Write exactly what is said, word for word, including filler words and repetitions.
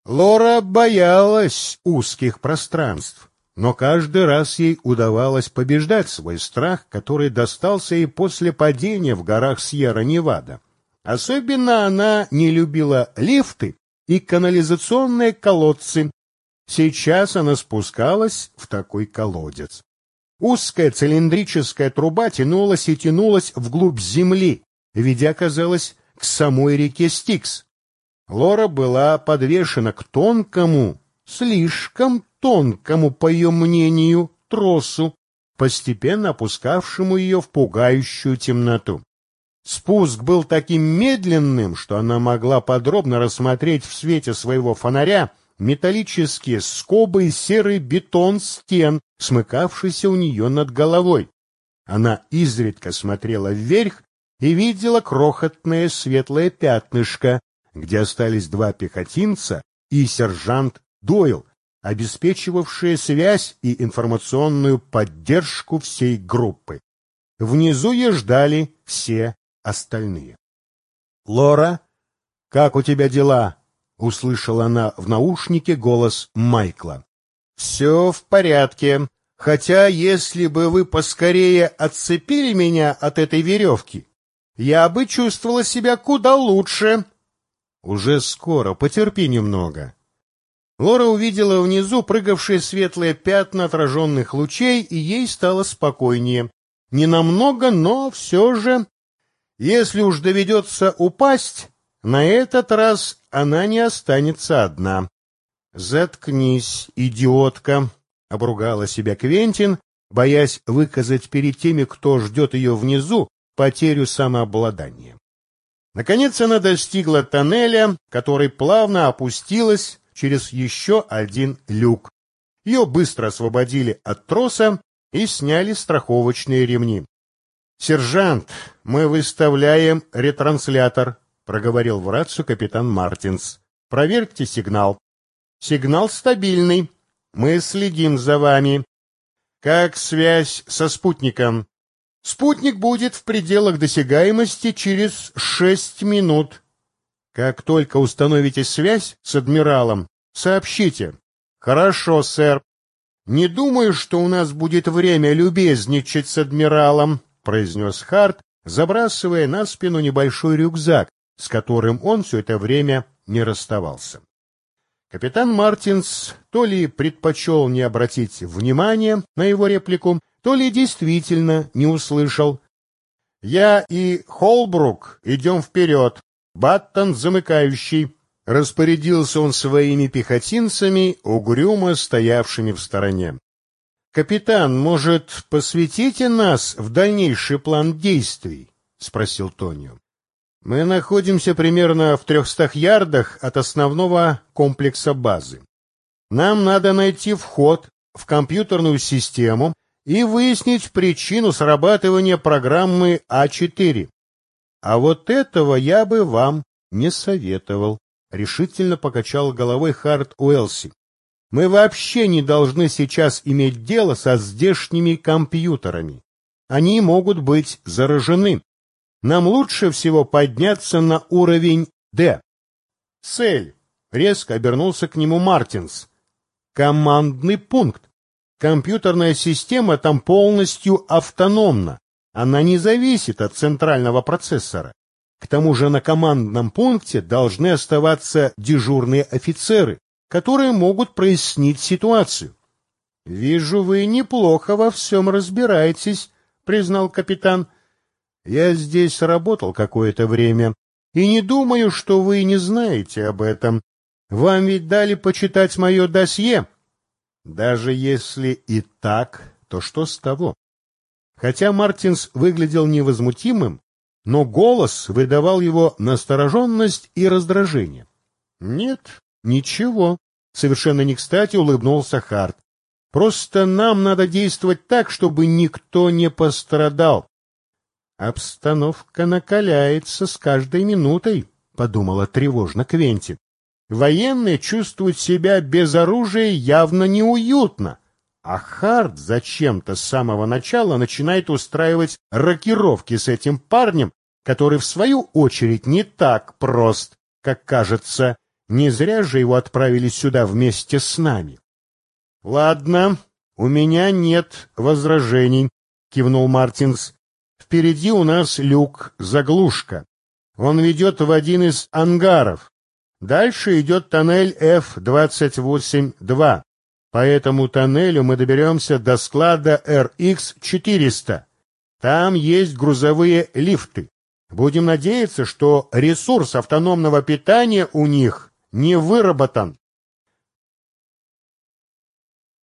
Лора боялась узких пространств, но каждый раз ей удавалось побеждать свой страх, который достался ей после падения в горах Сьерра-Невада. Особенно она не любила лифты и канализационные колодцы. Сейчас она спускалась в такой колодец. Узкая цилиндрическая труба тянулась и тянулась вглубь земли, ведя, казалось, к самой реке Стикс. Лора была подвешена к тонкому, слишком тонкому, по ее мнению, тросу, постепенно опускавшему ее в пугающую темноту. Спуск был таким медленным, что она могла подробно рассмотреть в свете своего фонаря металлические скобы и серый бетон стен, смыкавшийся у нее над головой. Она изредка смотрела вверх и видела крохотное светлое пятнышко, где остались два пехотинца и сержант Дойл, обеспечивавшие связь и информационную поддержку всей группы. Внизу ее ждали все остальные. «Лора, как у тебя дела?» — услышала она в наушнике голос Майкла. «Все в порядке, хотя если бы вы поскорее отцепили меня от этой веревки, я бы чувствовала себя куда лучше». «Уже скоро, потерпи немного». Лора увидела внизу прыгавшие светлые пятна отраженных лучей, и ей стало спокойнее. Ненамного, но все же... Если уж доведется упасть, на этот раз она не останется одна. «Заткнись, идиотка!» — обругала себя Квентин, боясь выказать перед теми, кто ждет ее внизу, потерю самообладания. Наконец она достигла тоннеля, который плавно опустилась через еще один люк. Ее быстро освободили от троса и сняли страховочные ремни. «Сержант, мы выставляем ретранслятор», — проговорил в рацию капитан Мартинс. «Проверьте сигнал». «Сигнал стабильный. Мы следим за вами». «Как связь со спутником?» «Спутник будет в пределах досягаемости через шесть минут». «Как только установите связь с адмиралом, сообщите». «Хорошо, сэр». «Не думаю, что у нас будет время любезничать с адмиралом», — произнес Харт, забрасывая на спину небольшой рюкзак, с которым он все это время не расставался. Капитан Мартинс то ли предпочел не обратить внимания на его реплику, то ли действительно не услышал. «Я и Холбрук идем вперед, Баттон замыкающий», — распорядился он своими пехотинцами, угрюмо стоявшими в стороне. «Капитан, может, посвятите нас в дальнейший план действий?» — спросил Тонио. «Мы находимся примерно в трехстах ярдах от основного комплекса базы. Нам надо найти вход в компьютерную систему и выяснить причину срабатывания программы А четыре. А вот этого я бы вам не советовал», — решительно покачал головой Харт Уэлси. «Мы вообще не должны сейчас иметь дело со здешними компьютерами. Они могут быть заражены. Нам лучше всего подняться на уровень Д». «Цель», — резко обернулся к нему Мартинс. «Командный пункт. Компьютерная система там полностью автономна. Она не зависит от центрального процессора. К тому же на командном пункте должны оставаться дежурные офицеры, которые могут прояснить ситуацию». «Вижу, вы неплохо во всем разбираетесь», — признал капитан. «Я здесь работал какое-то время, и не думаю, что вы не знаете об этом. Вам ведь дали почитать мое досье». «Даже если и так, то что с того?» Хотя Мартинс выглядел невозмутимым, но голос выдавал его настороженность и раздражение. «Нет, ничего», — совершенно не кстати улыбнулся Харт. «Просто нам надо действовать так, чтобы никто не пострадал». «Обстановка накаляется с каждой минутой», — подумала тревожно Квентин. «Военные чувствуют себя без оружия явно неуютно, а Харт зачем-то с самого начала начинает устраивать рокировки с этим парнем, который, в свою очередь, не так прост, как кажется Не зря же его отправили сюда вместе с нами. — Ладно, у меня нет возражений, — кивнул Мартинс. — Впереди у нас люк, заглушка. Он ведет в один из ангаров. Дальше идет тоннель эф двадцать восемь два. По этому тоннелю мы доберемся до склада эр икс четыреста. Там есть грузовые лифты. Будем надеяться, что ресурс автономного питания у них не выработан.